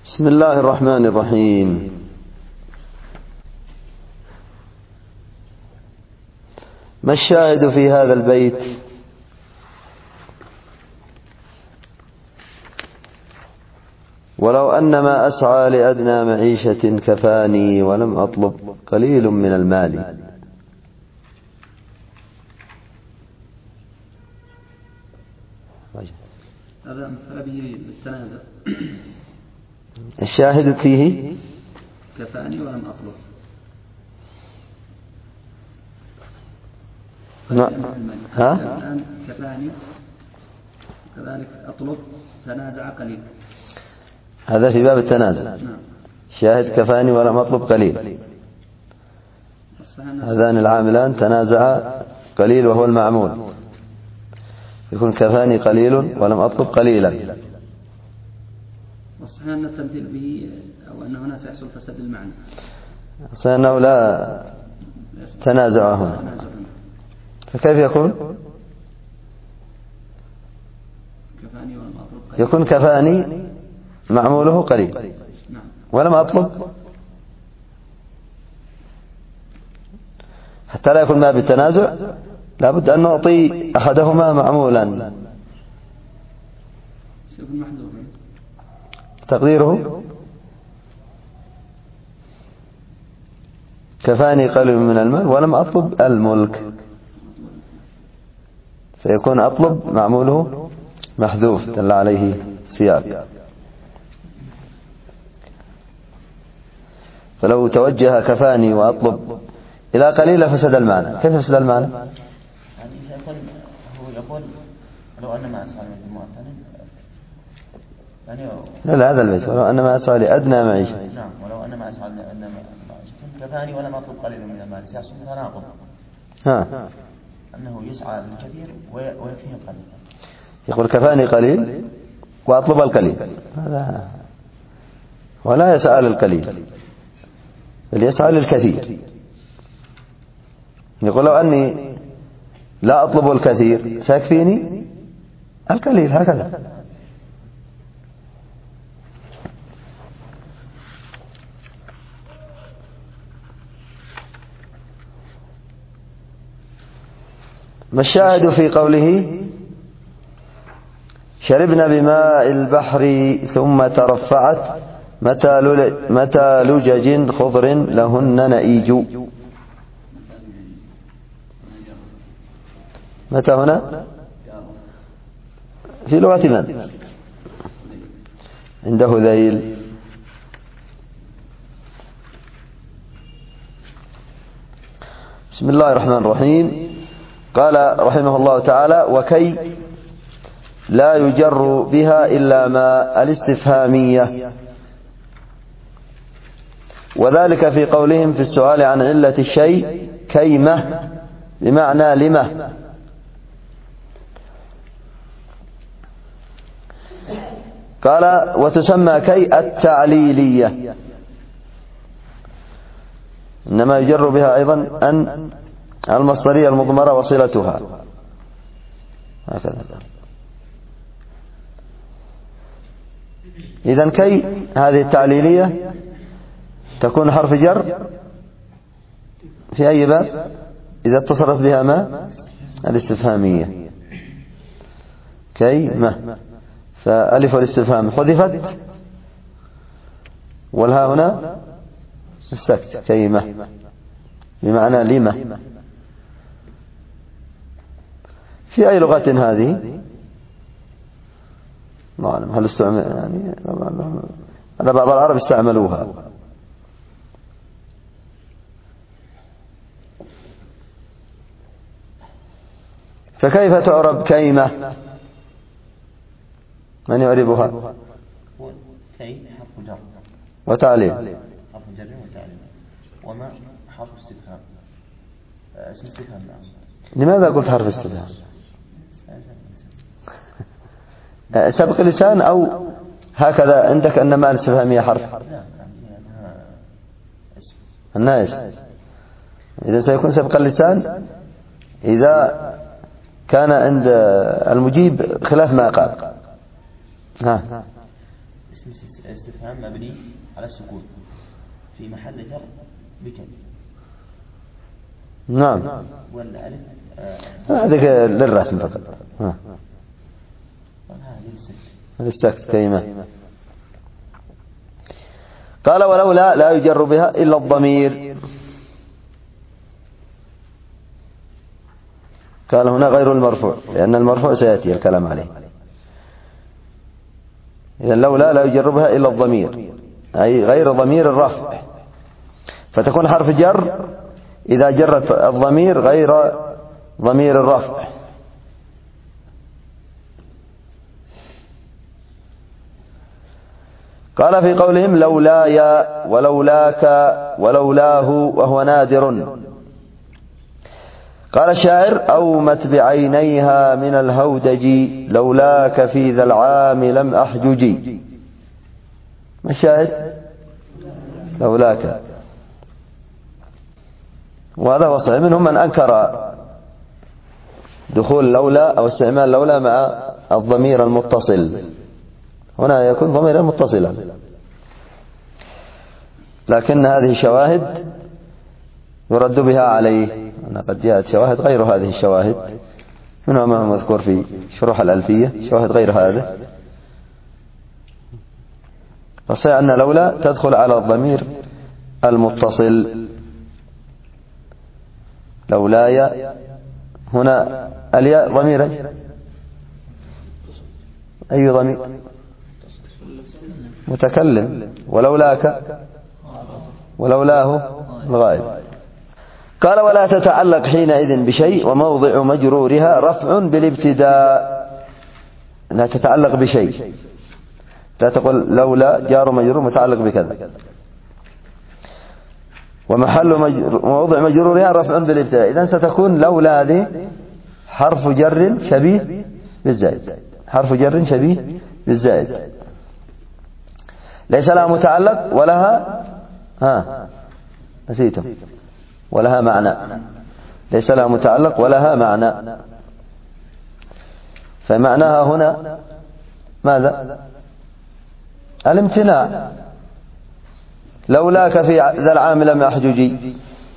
بسم الله الرحمن الرحيم. ما الشاهد في هذا البيت؟ ولو أن ما أسعى لأدنى معيشة كفاني ولم أطلب قليل من المال. هذا مثل به بالتنازع. الشاهد فيه كفاني ولم أطلب. الآن كفاني كذلك أطلب تنازع قليل. هذا في باب التنازع. شاهد كفاني ولم أطلب قليل. هذان العاملان تنازعا قليل وهو المعمول، يكون كفاني قليل ولم أطلب قليلا. والصحيح أن التمثيل به أو أن هنا سيحصل فساد المعنى، صحيح أنه لا تنازع هنا، فكيف يكون؟ يكون كفاني معموله قليل ولم أطلب، حتى لا يكون ما بالتنازع لا بد أن نعطي أحدهما معمولا. تقديره كفاني قليل من المال ولم أطلب الملك، فيكون أطلب معموله محذوف دل عليه سياق. فلو توجه كفاني وأطلب إلى قليل فسد المعنى. كيف فسد المعنى؟ يعني سيكون هو يقول لو أن ما أسعى لمؤثر يعني لا هذا البيت ولو أن ما أسعى لأدنى معيشة. نعم، ولو أن ما أسعى لأدنى معيشة كفاني ولم أطلب قليل من المال، سيحصل تناقض. أنه يسعى للكثير ويكفيه القليل. يقول كفاني قليل وأطلب القليل، هذا ولا يسعى للقليل بل يسعى للكثير. يقول لو أني لا أطلب الكثير سيكفيني القليل، هكذا. ما الشاهد في قوله شربنا بماء البحر ثم ترفعت متى لجج خضر لهن نئيج؟ متى هنا في لغة من عنده ذيل؟ بسم الله الرحمن الرحيم. قال رحمه الله تعالى وكي لا يجر بها إلا ما الاستفهامية، وذلك في قولهم في السؤال عن علة الشيء كيمة بمعنى لمه. قال وتسمى كي التعليلية، إنما يجر بها أيضا أن المصدرية المضمرة وصلتها، هكذا. إذن كي هذه التعليلية تكون حرف جر في أي باب إذا اتصلت بها ما الاستفهامية كي ما، فألف الاستفهام حذفت والها هنا السكت كيمة بمعنى لمة. في أي لغة هذه؟ ما أعلم هل استعمل، يعني أنا بعض العرب استعملوها. فكيف تعرب كيمة؟ من يعربها؟ كي حرف جر وتعليل، حرف جر وتعليل، وما حرف استفهام، اسم استفهام. لماذا قلت حرف استفهام؟ سبق لسان أو هكذا عندك أن ما الاستفهامية حرف؟ الناس. إذا سيكون سبق اللسان إذا كان عند المجيب خلاف ما قال. اسم استفهام مبني على السكون في محل جر بكم. نعم. والألف هذا للرسم فقط. هذه للسكت كلمة. قال ولولا لا يجر بها إلا الضمير. قال هنا غير المرفوع لأن المرفوع سيأتي الكلام عليه. إذن لولا لا يجر بها إلا الضمير أي غير ضمير الرفع، فتكون حرف جر إذا جرت الضمير غير ضمير الرفع. قال في قولهم لولاي ولولاك ولولاه وهو نادر. قال الشاعر أومت بعينيها من الهودج لولاك في ذا العام لم أحججي. ما الشاهد؟ لولاك. وهذا هو صحيح. منهم من أنكر دخول لولا أو استعمال لولا مع الضمير المتصل. هنا يكون ضميرا متصلا، لكن هذه شواهد يرد بها عليه. قد جاءت شواهد غير هذه الشواهد، منها ما هو مذكور في شروح الألفية، شواهد غير هذا. فصحيح أن لولا تدخل على الضمير المتصل. لولاي هنا الياء ضمير أي ضمير؟ متكلم. ولولاك ولولاه الغائب. قال ولا تتعلق حينئذ بشيء وموضع مجرورها رفع بالابتداء. لا تتعلق بشيء، لا تقول لولا جار مجرور متعلق بكذا. ومحل موضع مجرورها رفع بالابتداء. إذن ستكون لولا ذي حرف جر شبيه بالزائد، حرف جر شبيه بالزائد ليس لها متعلق ولها نسيتم ولها معنى. ليس لها متعلق ولها معنى. فمعناها هنا ماذا؟ الامتناع. لولاك في ذا العام لم أحججي.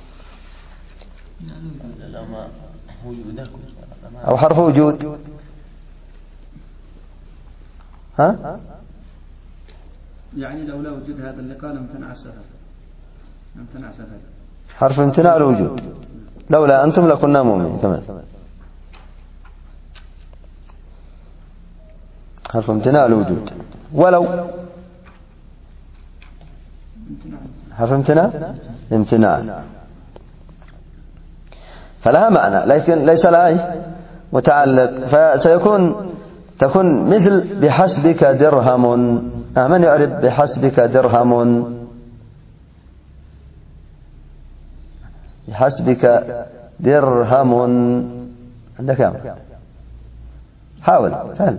أو حرف وجود. يعني لولا وجود هذا اللقاء لامتنع السفر. حرف امتناع الوجود. لولا أنتم لكنا مؤمنين كمان. حرف امتناع الوجود. ولو حرف امتناع فلها معنى لكن ليس لها متعلق. تكون مثل بحسبك درهم. من يعرف بحسبك درهم؟ بحسبك درهم عندك كم؟ حاول سهل.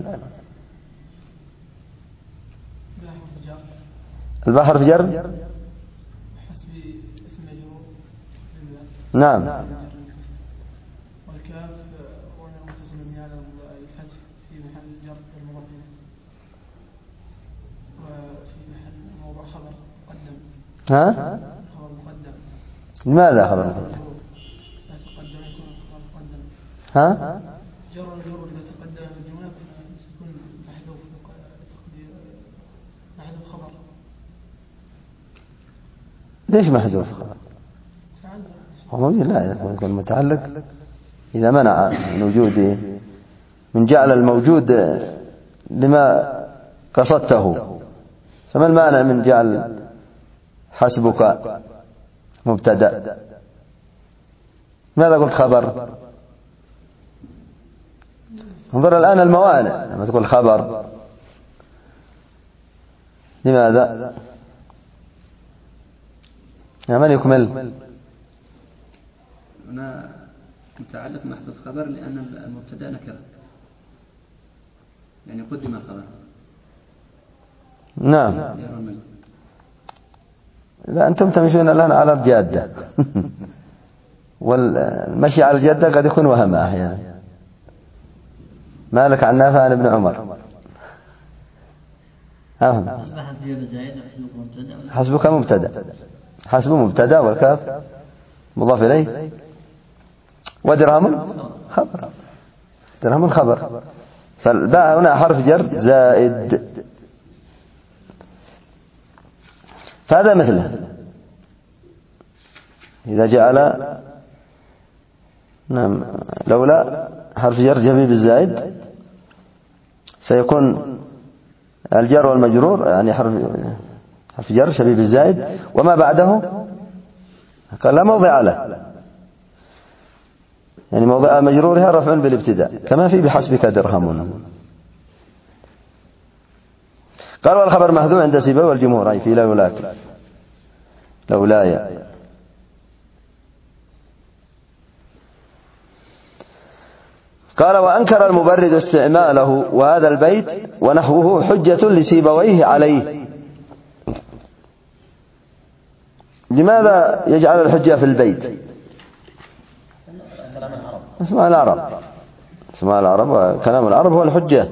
البحر في جر. حسبي اسم مجرور. نعم. والكاف وانا متصل مبني على الحذف في محل جر المضاف اليه، وفي محل موضع خبر مقدم. خبر مقدم. لماذا خبر مقدم؟ لا تقدم يكون خبر مقدم. جر المجرور اذا تقدم في الجمله سيكون محذوف خبر. ليش محذوف خبر؟ هو موجود. لا يكون متعلق إذا منع من وجوده، من جعل الموجود لما قصدته. فما المعنى من جعل حسبك مبتدأ؟ ماذا قلت خبر؟ انظر الآن الموانع لما تقول خبر. لماذا؟ من يكمل؟ هنا متعلق محذوف خبر لأن المبتدأ نكرة، يعني قدم الخبر. نعم. لا أنتم تمشون الآن على الجادة. والمشي على الجادة قد يكون وهمه أحيانا. مالك عن نافع عن ابن عمر. حسبك مبتدأ، حسب مبتدأ والكاف مضاف إليه، ودرهم خبر، درهم خبر، فالباء هنا حرف جر زائد. فهذا مثله إذا جعل نعم لولا حرف جر جبيب الزائد سيكون الجر والمجرور يعني حرف جر شبيب الزائد وما بعده قال لا موضع له، يعني موضع مجرورها رفع بالابتداء كما في بحسبك درهم. قال والخبر محذوف عند سيبويه والجمهور أي في لولاك لولاي. قال وأنكر المبرد استعماله وهذا البيت ونحوه حجة لسيبويه عليه. لماذا يجعل الحجة في البيت؟ اسماء العرب، اسماء العرب وكلام العرب هو الحجة.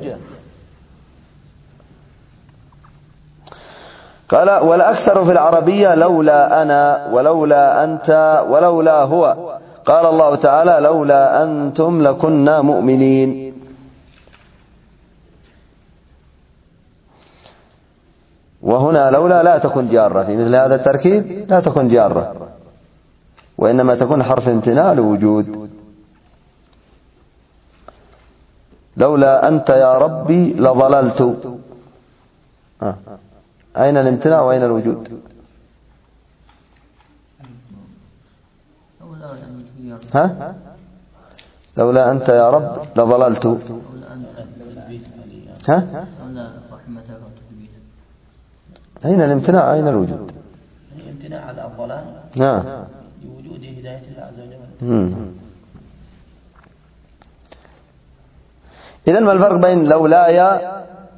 قال والأكثر في العربية لولا أنا ولولا أنت ولولا هو. قال الله تعالى لولا أنتم لكنا مؤمنين. وهنا لولا لا تكون جارة في مثل هذا التركيب، لا تكون جارة وإنما تكون حرف امتناع لوجود. لولا أنت يا ربي لضللت. أين الامتناع وأين الوجود؟ ها؟ لولا أنت يا رب لضللت. ها؟ أين الامتناع أين الوجود؟ الامتناع على الضلال لوجود هداية الله عز وجل. إذن ما الفرق بين لولاي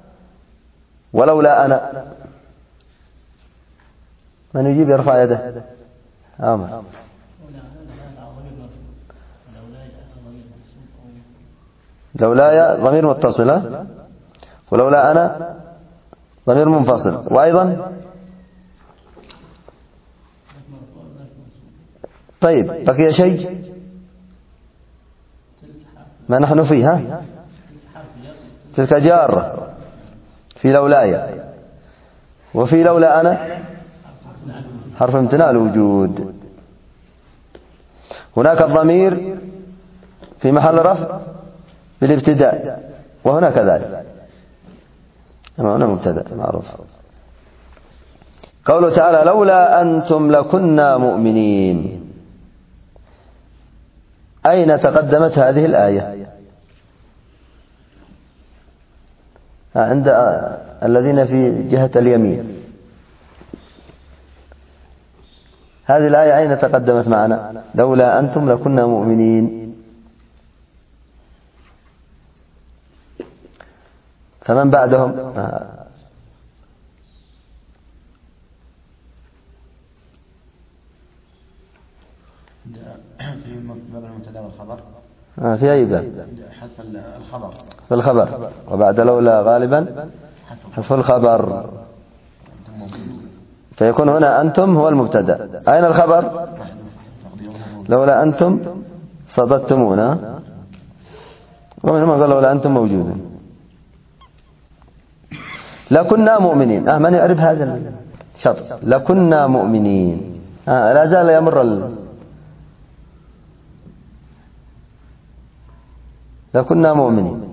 ولولا أنا؟ من يجيب يرفع يده؟ آمين. لولاي ضمير متصل ولولا أنا ضمير منفصل. وأيضا طيب بقي شيء ما نحن فيه. تلك جارة في لولاي، وفي لولا أنا حرف امتناع الوجود. هناك الضمير في محل رفع بالابتداء وهنا كذلك، أما هنا مبتدأ معروف. قوله تعالى لولا أنتم لكنا مؤمنين. أين تقدمت هذه الآية؟ عند الذين في جهة اليمين. هذه الآية أين تقدمت معنا؟ لولا أنتم لكنا مؤمنين. فمن بعدهم في باب المبتدا والخبر في أي باب؟ حذف الخبر في الخبر، وبعد لولا غالبا حذف الخبر، فيكون هنا أنتم هو المبتدا. أين الخبر؟ لولا أنتم صددتمونا، ومن ما قال لولا أنتم موجودون. لكنا مؤمنين. من يعرف هذا الشطر؟ لكنا مؤمنين. لا زال يمر لكنا مؤمنين.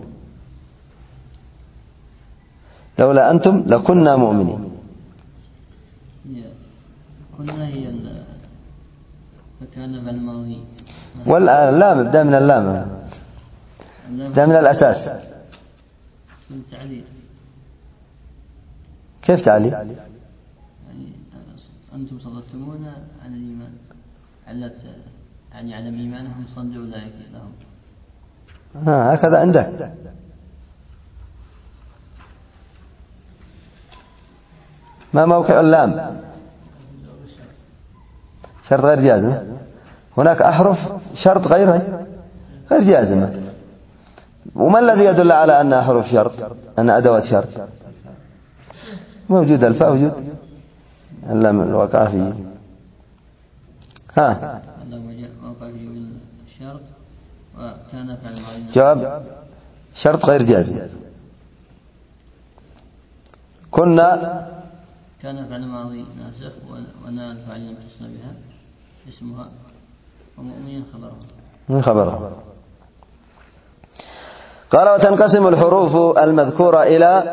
لولا أنتم لكنا مؤمنين. كنا هي فكان بالماضي، واللام ابدأ من اللام، ابدأ من الأساس. التعليل كيف تعليل؟ يعني أنتم صددتمون عن الإيمان، علت يعني عدم إيمانهم صد أولئك لهم. هكذا عندك. ما موقع اللام؟ شرط غير جازم. هناك أحرف شرط غير جازمة. وما الذي يدل على أن أحرف شرط؟ أن أدوات شرط؟ موجود الفاء وجود اللام الواقع فيه. ها الشرط وكان فعل الماضي جواب شرط غير جازم. كنا كان فعل الماضي ناسخ ونال الفاعل لم تصل بها اسمها ومؤمن خبرها من خبره. قال وتنقسم الحروف المذكورة إلى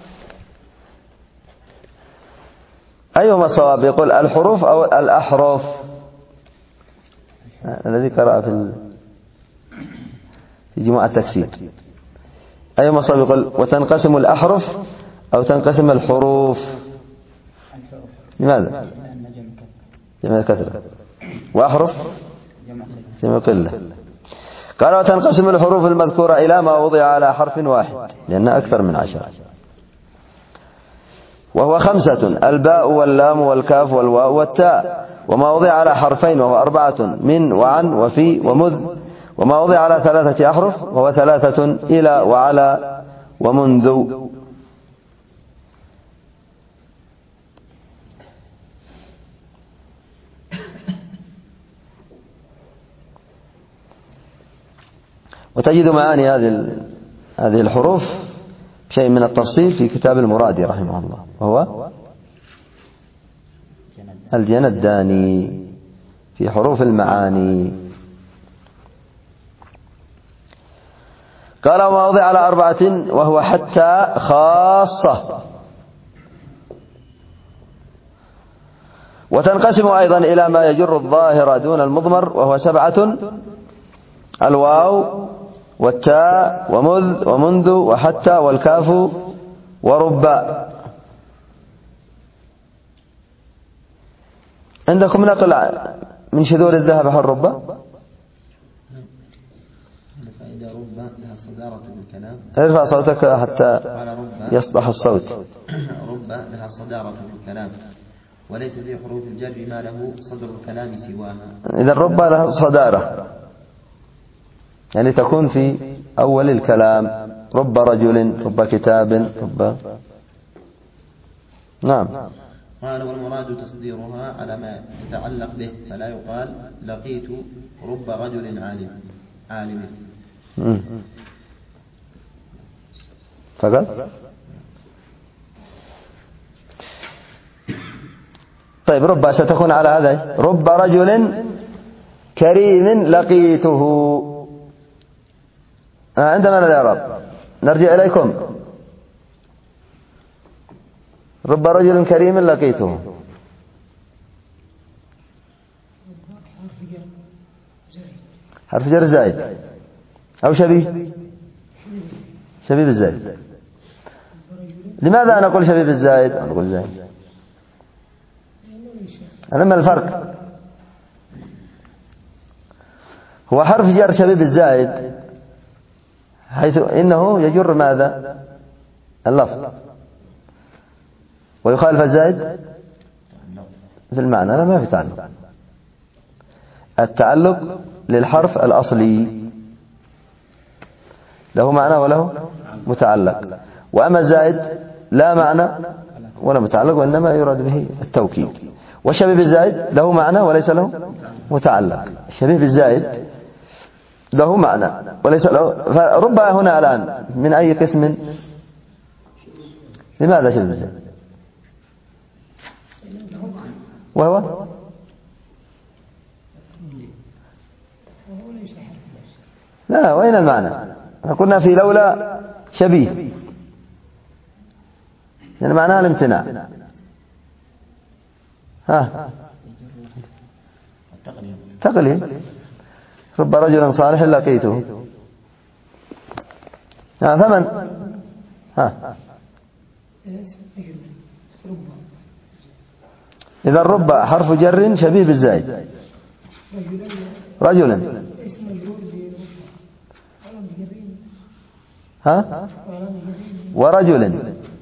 أيهما الصواب؟ يقول الحروف أو الأحرف؟ الذي قرأ في جماعة التكسير أيهما الصواب؟ يقول وتنقسم الأحرف أو تنقسم الحروف؟ لماذا؟ جمع كثرة وأحرف جمع قلة. قال وتنقسم الحروف المذكورة إلى ما وضع على حرف واحد لأنها أكثر من 10 وهو 5 الباء واللام والكاف والواو والتاء، وما وضع على حرفين وهو 4 من وعن وفي ومذ، وما وضع على 3 أحرف وهو 3 إلى وعلى ومنذ. وتجد معاني هذه الحروف شيء من التفصيل في كتاب المرادي رحمه الله وهو الجنداني في حروف المعاني. قال وما وضع على 4 وهو حتى خاصة. وتنقسم أيضا إلى ما يجر الظاهر دون المضمر وهو 7 الواو والتاء ومذ ومنذ وحتى والكاف وربا. عندكم نقل من شذور الذهب حول ربا؟ فإذا ربا لها صدارة بالكلام. ارفع صوتك حتى يصبح الصوت. ربا لها صدارة بالكلام وليس في حروف الجر ما له صدر الكلام سواها. إذا ربا لها صدارة يعني تكون في أول الكلام، رب رجل رب كتاب رب. نعم. قال والمراد تصديرها على ما تتعلق به فلا يقال لقيت رب رجل عالم فقط. طيب رب ستكون على هذا رب رجل كريم لقيته. عندما الإعراب نرجع إليكم. رب رجل كريم لقيته حرف جر زائد أو شبيه بالزائد. لماذا نقول شبيه بالزائد أو نقول زائد؟ ما الفرق؟ هو حرف جر شبيه بالزائد حيث إنه يجر ماذا؟ اللفظ ويخالف الزائد في المعنى. لا ما في تعلق. التعلق للحرف الأصلي له معنى وله متعلق، وأما الزائد لا معنى ولا متعلق وإنما يراد به التوكيد. والشبيه بالزائد له معنى وليس له متعلق. الشبيه بالزائد له معنى وليس له. فرب هنا الآن من أي قسم؟ لماذا شبيه بالزائد؟ وهو لا. وين المعنى؟ قلنا في لولا شبيه يعني معناها الامتناع. تقليل. رب رجل صالح لقيته. فمن إذا رب حرف جر شبيه بالزائد. رجل ورجل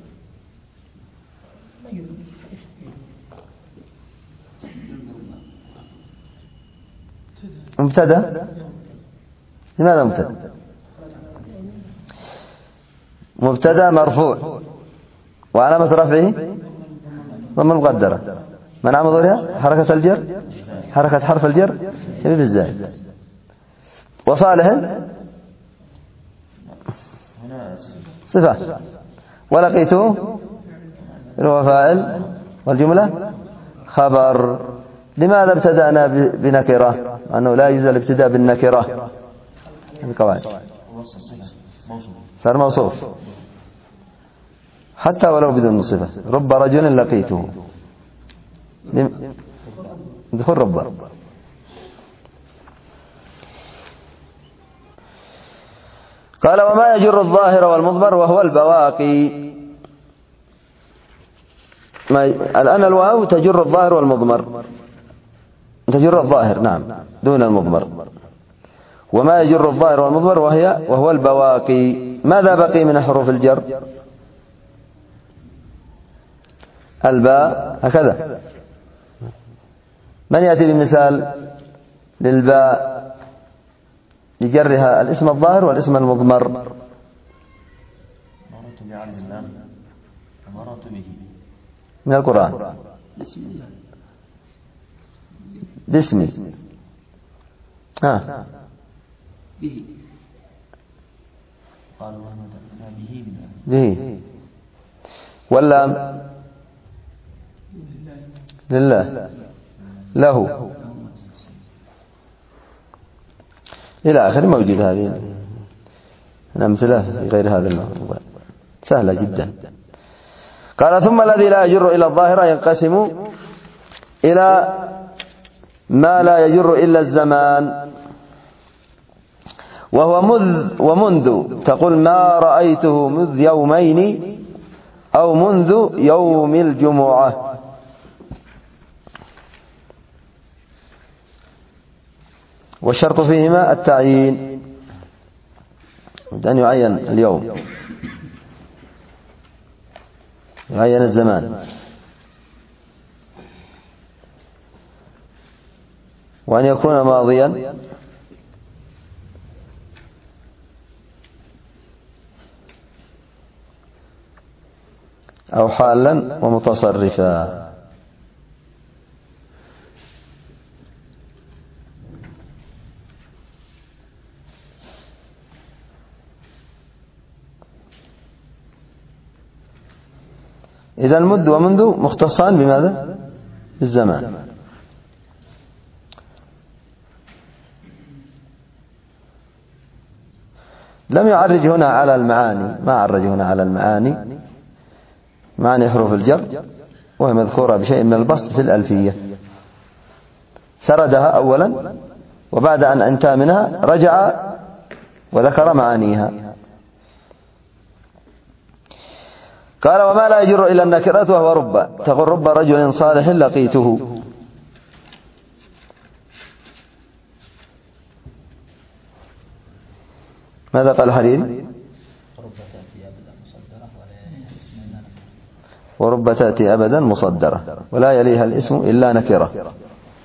مبتدا. لماذا مبتدا مرفوع وعلامة رفعه ضمة مقدرة. من عمل ظهرها حركة الجر، حركة حرف الجر شبيه بالزائد. وصالح صفة، ولقيته هو فاعل والجملة خبر. لماذا ابتدأنا بنكرة؟ أنه لا يجوز الابتداء بالنكرة القواعد، صار موصوف حتى ولو بدون صفة. رب رجل لقيته، دخل رب. قال وما يجر الظاهر والمضمر وهو البواقي. الآن الواو تجر الظاهر والمضمر، تجر الظاهر نعم دون المضمر. وما يجر الظاهر والمضمر وهو البواقي. ماذا بقي من حروف الجر؟ الباء هكذا. من يأتي بمثال للباء لجرها الاسم الظاهر والاسم المضمر؟ مررت بعبد الله ومررت به من القرآن. باسمي به قالوا به ولا لله له إلى آخر. موجود هذه الأمثلة في غير هذا الموضوع سهلة جدا. قال ثم الذي لا يجر إلى الظاهرة ينقسم إلى ما لا يجر إلا الزمان، وهو مذ ومنذ. تقول ما رأيته مذ يومين أو منذ يوم الجمعة. والشرط فيهما التعيين، أن يعين اليوم، يعين الزمان، وأن يكون ماضيا أو حالا ومتصرفا. إذا المد ومنذ مختصان بماذا؟ بالزمان. لم يعرج هنا على المعاني، ما عرج هنا على المعاني، معاني حروف الجر، وهي مذكورة بشيء من البسط في الألفية. سردها أولا، وبعد أن انتهى منها رجع وذكر معانيها. قال وما لا يجر إلى النكرات وهو رب. تقول رب رجل صالح لقيته. ماذا قال الحريري؟ ورب تأتي أبدا مصدرة ولا يليها الاسم إلا نكرة.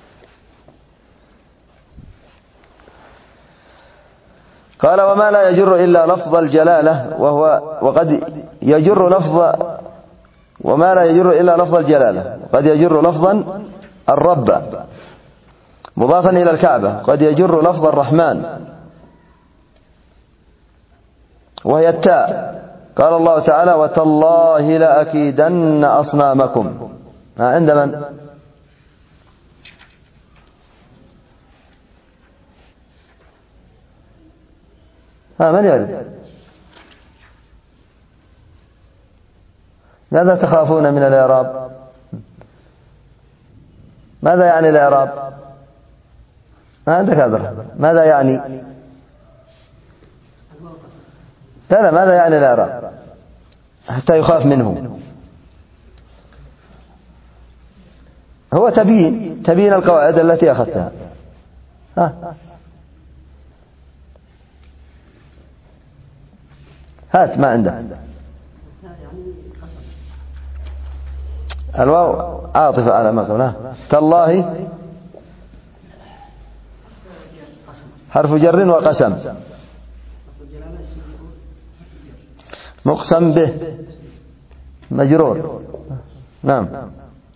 قال وما لا يجر إلا لفظ الجلالة وقد يجر لفظ. وما لا يجر إلا لفظ الجلالة قد يجر لفظا الرب مضافا إلى الكعبة، قد يجر لفظ الرحمن وهي التاء. قال الله تعالى وتالله لأكيدن أصنامكم. عند من؟ من يعرف؟ ماذا تخافون من الإعراب؟ ماذا يعني الإعراب؟ ما عندك هذا؟ ماذا يعني؟ لا ماذا يعني الإعراب حتى يخاف منه؟ هو تبيين القواعد التي أخذتها. هات ما عنده. الواو عاطفة على ما قبلها. تالله حرف جر وقسم، مقسم به مجرور. نعم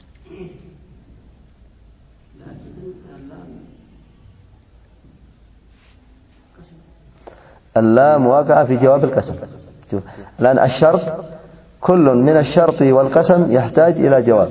اللام واقعة في جواب القسم. الآن الشرط كل من الشرط والقسم يحتاج إلى جواب.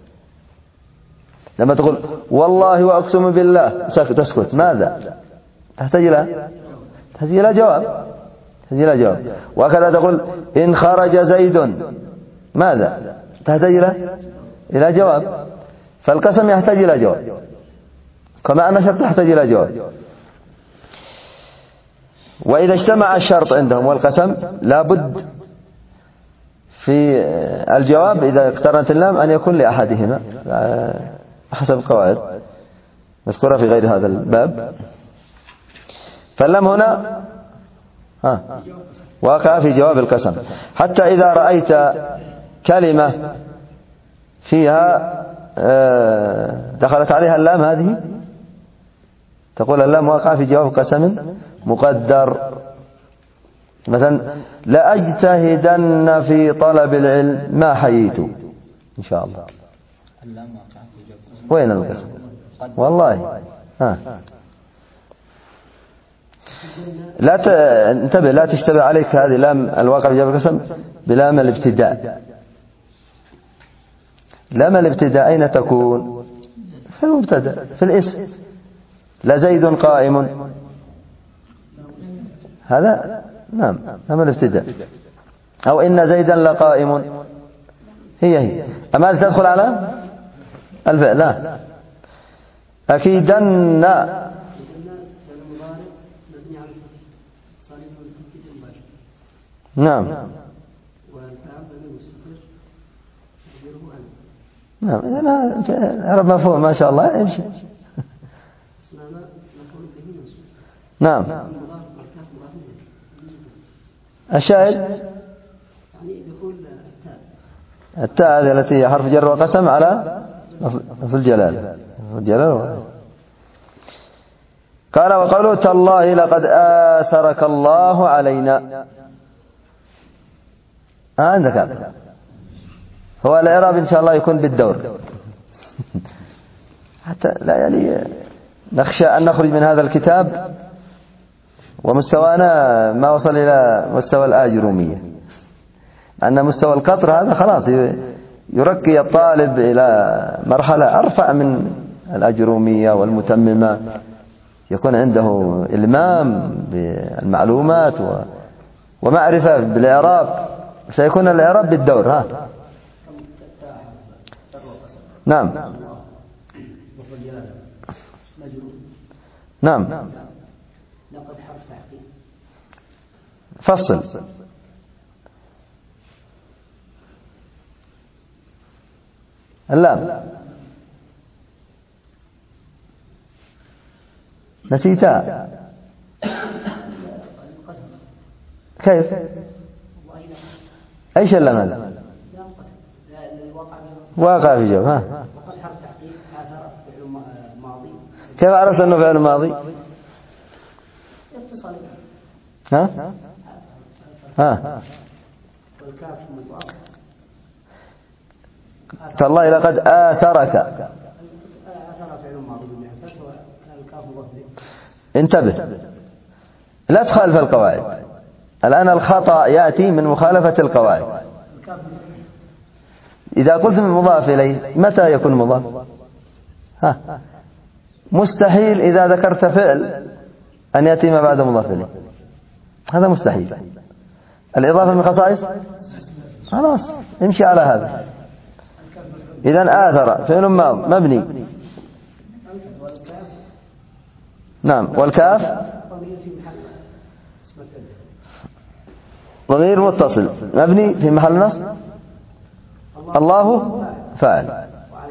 لما تقول والله وأقسم بالله تسكت، ماذا؟ تحتاج إلى جواب. وكذا تقول إن خرج زيد، ماذا؟ تحتاج إلى جواب. فالقسم يحتاج إلى جواب كما أن الشرط يحتاج إلى جواب. وإذا اجتمع الشرط عندهم والقسم لابد في الجواب إذا اقترنت اللام أن يكون لأحدهما حسب القواعد مذكورة في غير هذا الباب. فاللام هنا واقع في جواب القسم. حتى إذا رأيت كلمة فيها دخلت عليها اللام هذه تقول اللام واقع في جواب قسم مقدر. مثلا لأجتهدن في طلب العلم ما حييت إن شاء الله. وين القسم؟ والله انتبه لا تشتبه عليك هذه لام الواقع في جواب القسم بلام الابتداء. لام الابتداء أين تكون؟ في المبتدأ في الاسم. لزيد قائم، هذا نعم لام الابتداء. أو إن زيدا لقائم، هي أما تدخل على الفعل لا. أكيدن نعم إذا عرب مفهوم ما شاء الله يمشي. نعم الشاهد التاء هذه التي هي حرف جر وقسم على لفظ الجلال. قال وقوله تالله لقد آثرك الله علينا. عندك هذا هو الإعراب إن شاء الله يكون بالدور حتى لا يعني نخشى أن نخرج من هذا الكتاب ومستوانا ما وصل إلى مستوى الآجرومية. أن مستوى القطر هذا خلاص يرقي الطالب إلى مرحلة أرفع من الأجرومية والمتممة، يكون عنده إلمام بالمعلومات ومعرفة بالإعراب. سيكون الإعراب بالدور. نعم لقد حرف تحقيق فصل. اللام نسيتها كيف؟ أيش اللام هذا؟ واقع في جواب. وقد حرف تحقيق آثر فعل ماضي. كيف عرفت أنه فعل ماضي؟ اتصال. والكاف مضاف. تالله لقد آثرك. آثر فعل ماضي بالفتح والكاف مضاف. انتبه لا تخالف القواعد. الآن الخطأ يأتي من مخالفة القواعد. إذا قلت من مضاف إليه متى يكون مضاف؟ مستحيل إذا ذكرت فعل أن يأتي ما بعد مضاف إليه، هذا مستحيل. الإضافة من خصائص خلاص امشي على هذا. إذن آثر فعل ماض مبني. نعم والكاف ضمير متصل مبني في محل نصب. الله فاعل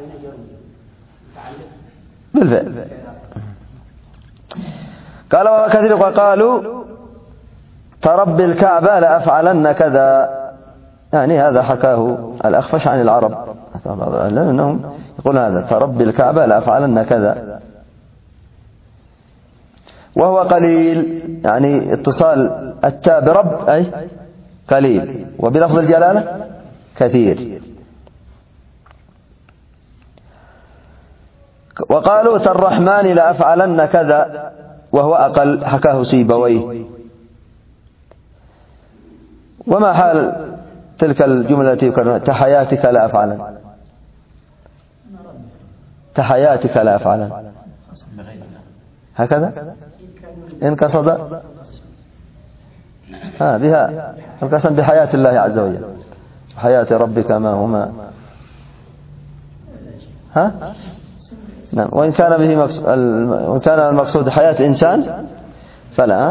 بالفعل. قال وكثير وقالوا ترب الكعبة لأفعلن كذا، يعني هذا حكاه الأخفش عن العرب لأنهم يقولون هذا ترب الكعبة لأفعلن كذا، وهو قليل يعني اتصال التاء برب أي قليل، وبلفظ الجلالة كثير. وقالوا تالرحمن لأفعلن كذا وهو أقل، حكاه سيبويه وما حال تلك الجملة التي يكررون تحياتك لا أفعلا؟ تحياتك لا أفعلا هكذا إن قصد بها القسم بحياة الله عز وجل حياة ربك ما هما نعم. وإن كان به وإن كان المقصود حياة إنسان فلا.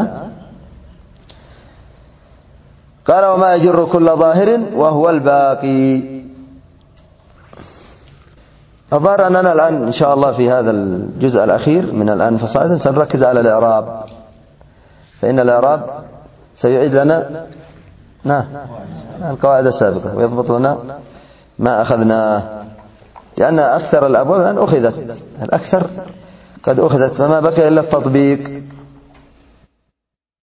قال وما يجر كل ظاهر وهو الباقي. الظاهر أننا الآن إن شاء الله في هذا الجزء الأخير من الآن فصاعدا سنركز على الإعراب، فإن الإعراب سيعيد لنا القواعد السابقة ويضبط لنا ما أخذناه، لأن أكثر الأبواب الآن أخذت، الأكثر قد أخذت، فما بقي إلا التطبيق.